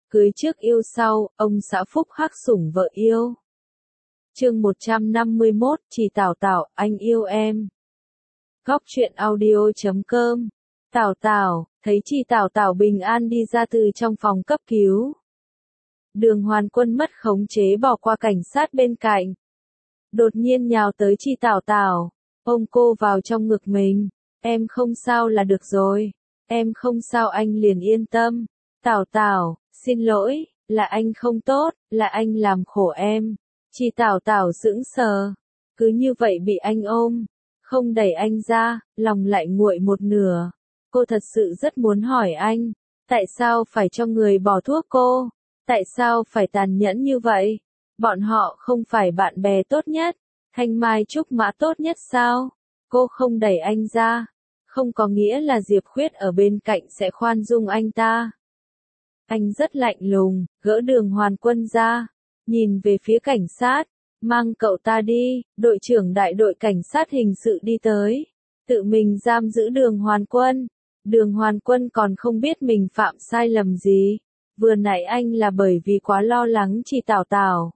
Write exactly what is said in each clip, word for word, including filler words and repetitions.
Cưới trước yêu sau, ông xã phúc hắc sủng vợ yêu. Chương một trăm năm mươi mốt, Chị Tảo Tảo, anh yêu em. Góc truyện audio chấm com. Tảo Tảo, thấy chị Tảo Tảo bình an đi ra từ trong phòng cấp cứu. Đường Hoàn Quân mất khống chế bỏ qua cảnh sát bên cạnh. Đột nhiên nhào tới chị Tảo Tảo, ôm cô vào trong ngực mình. Em không sao là được rồi. Em không sao anh liền yên tâm. Tảo Tảo, xin lỗi, là anh không tốt, là anh làm khổ em. Chị Tảo Tảo sững sờ, cứ như vậy bị anh ôm, không đẩy anh ra, lòng lại nguội một nửa. Cô thật sự rất muốn hỏi anh, tại sao phải cho người bỏ thuốc cô? Tại sao phải tàn nhẫn như vậy? Bọn họ không phải bạn bè tốt nhất, thanh mai trúc mã tốt nhất sao? Cô không đẩy anh ra, không có nghĩa là Diệp Khuyết ở bên cạnh sẽ khoan dung anh ta. Anh rất lạnh lùng, gỡ Đường Hoàn Quân ra, nhìn về phía cảnh sát, mang cậu ta đi. Đội trưởng đại đội cảnh sát hình sự đi tới, tự mình giam giữ Đường Hoàn Quân. Đường Hoàn Quân còn không biết mình phạm sai lầm gì, vừa nãy anh là bởi vì quá lo lắng chị Tảo Tảo,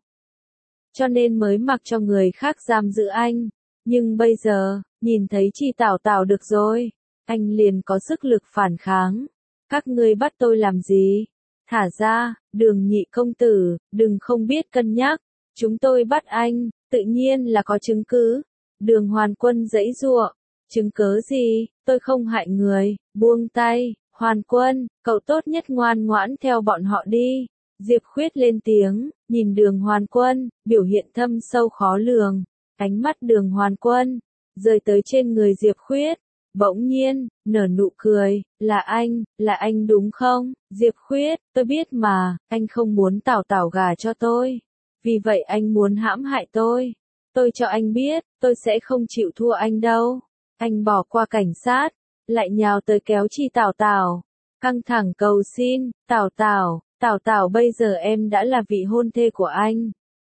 cho nên mới mặc cho người khác giam giữ anh, nhưng bây giờ, nhìn thấy chị Tảo Tảo được rồi, anh liền có sức lực phản kháng. Các ngươi bắt tôi làm gì? Thả ra, Đường nhị công tử, đừng không biết cân nhắc, chúng tôi bắt anh, tự nhiên là có chứng cứ. Đường Hoàn Quân giãy giụa, chứng cứ gì, tôi không hại người, buông tay. Hoàn Quân, cậu tốt nhất ngoan ngoãn theo bọn họ đi. Diệp Khuyết lên tiếng, nhìn Đường Hoàn Quân, biểu hiện thâm sâu khó lường. Ánh mắt Đường Hoàn Quân rơi tới trên người Diệp Khuyết, bỗng nhiên nở nụ cười, là anh, là anh đúng không? Diệp Khuyết, tôi biết mà, anh không muốn Tảo Tảo gả cho tôi, vì vậy anh muốn hãm hại tôi. Tôi cho anh biết, tôi sẽ không chịu thua anh đâu. Anh bỏ qua cảnh sát, lại nhào tới kéo chị Tảo Tảo, căng thẳng cầu xin, Tảo Tảo, Tảo Tảo bây giờ em đã là vị hôn thê của anh.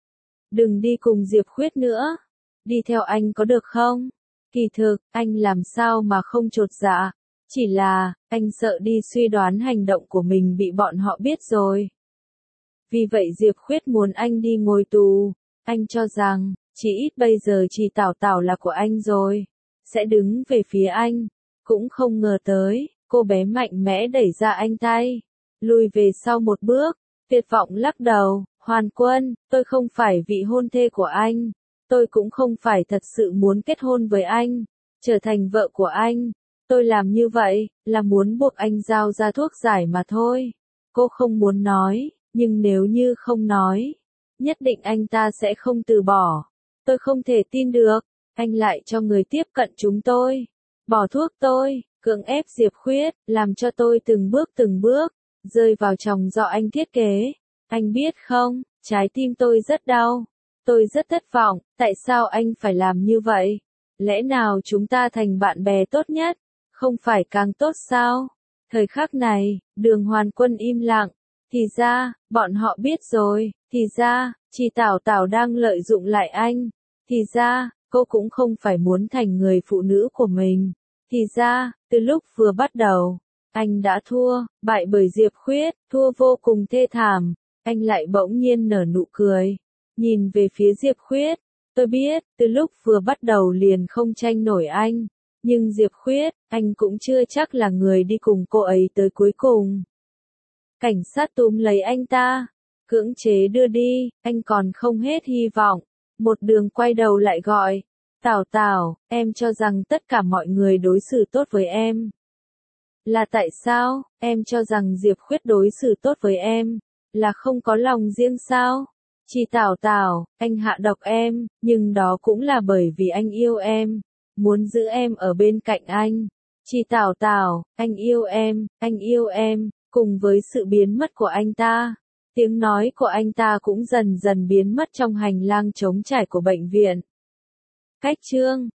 Đừng đi cùng Diệp Khuyết nữa, đi theo anh có được không? Kỳ thực, anh làm sao mà không chột dạ, chỉ là, anh sợ đi suy đoán hành động của mình bị bọn họ biết rồi. Vì vậy Diệp Khuyết muốn anh đi ngồi tù, anh cho rằng, chỉ ít bây giờ chị Tảo Tảo là của anh rồi, sẽ đứng về phía anh. Cũng không ngờ tới, cô bé mạnh mẽ đẩy ra anh tay, lùi về sau một bước, tuyệt vọng lắc đầu. Hoàn Quân, tôi không phải vị hôn thê của anh. Tôi cũng không phải thật sự muốn kết hôn với anh, trở thành vợ của anh. Tôi làm như vậy, là muốn buộc anh giao ra thuốc giải mà thôi. Cô không muốn nói, nhưng nếu như không nói, nhất định anh ta sẽ không từ bỏ. Tôi không thể tin được, anh lại cho người tiếp cận chúng tôi, bỏ thuốc tôi, cưỡng ép Diệp Khuyết, làm cho tôi từng bước từng bước, rơi vào chòng do anh thiết kế. Anh biết không, trái tim tôi rất đau. Tôi rất thất vọng, tại sao anh phải làm như vậy? Lẽ nào chúng ta thành bạn bè tốt nhất, không phải càng tốt sao? Thời khắc này, Đường Hoàn Quân im lặng, thì ra, bọn họ biết rồi, thì ra, chị Tảo Tảo đang lợi dụng lại anh, thì ra, cô cũng không phải muốn thành người phụ nữ của mình, thì ra, từ lúc vừa bắt đầu, anh đã thua, bại bởi Diệp Khuyết, thua vô cùng thê thảm. Anh lại bỗng nhiên nở nụ cười, nhìn về phía Diệp Khuyết. Tôi biết, từ lúc vừa bắt đầu liền không tranh nổi anh, nhưng Diệp Khuyết, anh cũng chưa chắc là người đi cùng cô ấy tới cuối cùng. Cảnh sát túm lấy anh ta, cưỡng chế đưa đi, anh còn không hết hy vọng. Một đường quay đầu lại gọi, Tảo Tảo, em cho rằng tất cả mọi người đối xử tốt với em. Là tại sao, em cho rằng Diệp Khuyết đối xử tốt với em, là không có lòng riêng sao? Chị Tảo Tảo, anh hạ độc em, nhưng đó cũng là bởi vì anh yêu em, muốn giữ em ở bên cạnh anh. Chị Tảo Tảo, anh yêu em, anh yêu em. Cùng với sự biến mất của anh ta, tiếng nói của anh ta cũng dần dần biến mất trong hành lang trống trải của bệnh viện. Cách chương